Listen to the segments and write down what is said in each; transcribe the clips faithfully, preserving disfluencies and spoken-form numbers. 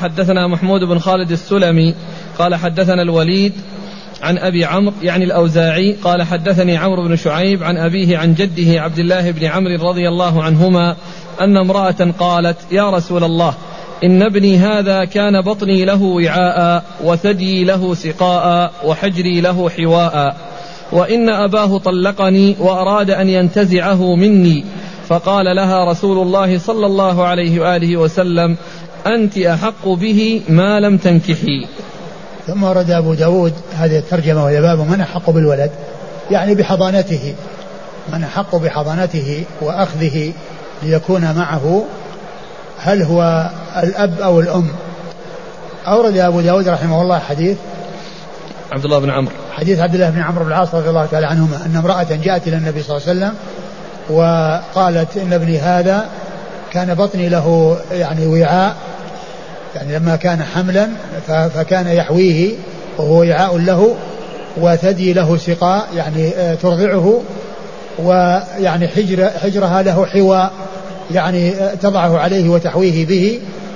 حدثنا محمود بن خالد السلمي قال حدثنا الوليد عن أبي عمرو يعني الأوزاعي قال حدثني عمرو بن شعيب عن أبيه عن جده عبد الله بن عمرو رضي الله عنهما أن امرأة قالت يا رسول الله إن ابني هذا كان بطني له وعاء وثدي له سقاء وحجري له حواء وإن أباه طلقني وأراد أن ينتزعه مني فقال لها رسول الله صلى الله عليه وآله وسلم أنت أحق به ما لم تنكحي. ثم ورد أبو داود هذه الترجمة وهي باب من أحق بالولد يعني بحضانته من أحق بحضانته وأخذه ليكون معه هل هو الأب أو الأم. أورد أبو داود رحمه الله حديث عبد الله بن عمرو حديث عبد الله بن عمرو بن العاص رضي الله تعالى عنهما أن امرأة جاءت إلى النبي صلى الله عليه وسلم وقالت إن ابني هذا كان بطني له يعني وعاء يعني لما كان حملا فكان يحويه وهو وعاء له وثدي له سقاء يعني ترضعه ويعني حجر حجرها له حواء يعني تضعه عليه وتحويه به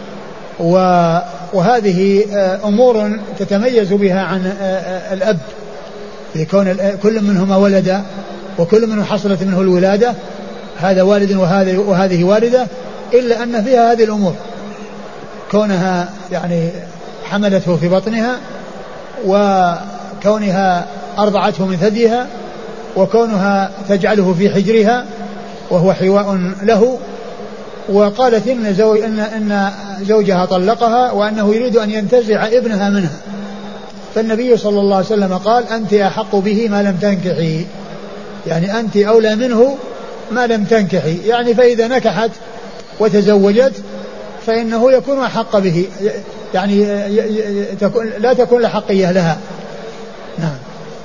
وهذه أمور تتميز بها عن الأب لكون كل منهما ولد وكل منه حصلت منه الولادة هذا والد وهذه وهذه والدة إلا أن فيها هذه الأمور كونها يعني حملته في بطنها وكونها أرضعته من ثديها وكونها تجعله في حجرها وهو حواء له. وقالت إن, زوج إن, إن زوجها طلقها وأنه يريد أن ينتزع ابنها منها فالنبي صلى الله عليه وسلم قال أنت أحق به ما لم تنكحي يعني أنت أولى منه ما لم تنكحي يعني فإذا نكحت وتزوجت فإنه يكون أحق به يعني لا تكون لحقية لها. نعم.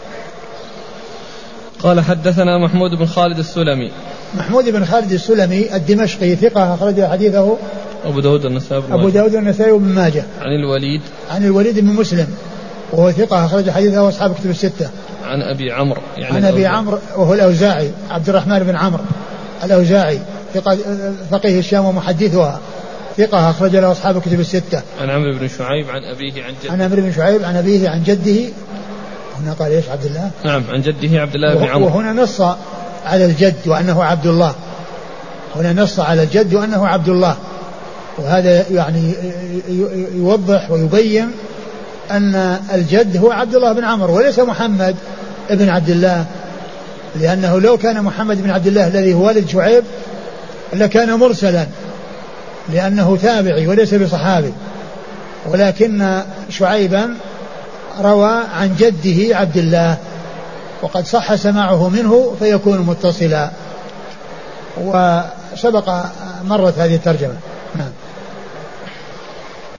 قال حدثنا محمود بن خالد السلمي محمود بن خالد السلمي الدمشقي ثقة أخرج حديثه أبو داود النسائي أبو داود النسائي وابن ماجه. عن الوليد عن الوليد بن مسلم وهو ثقة أخرج حديثه أصحاب كتب الستة. عن أبي عمرو يعني عن أبي عمرو وهو الأوزاعي عبد الرحمن بن عمرو الأوزاعي ثقة فقيه الشام ومحدثها ثقة أخرج له أصحاب كتب الستة. عن عمرو بن شعيب عن أبيه عن جده عن عمرو بن شعيب عن أبيه عن جده هنا قال إيش عبد الله نعم عن جده عبد الله بن عمرو وهنا نص على الجد وأنه عبد الله هنا نص على الجد وأنه عبد الله وهذا يعني يوضح ويبين أن الجد هو عبد الله بن عمرو وليس محمد ابن عبد الله لأنه لو كان محمد بن عبد الله الذي هو والد شعيب لكان مرسلا لأنه تابعي وليس بصحابي ولكن شعيبا روى عن جده عبد الله وقد صح سماعه منه فيكون متصلا وسبق مرت هذه الترجمة. نعم.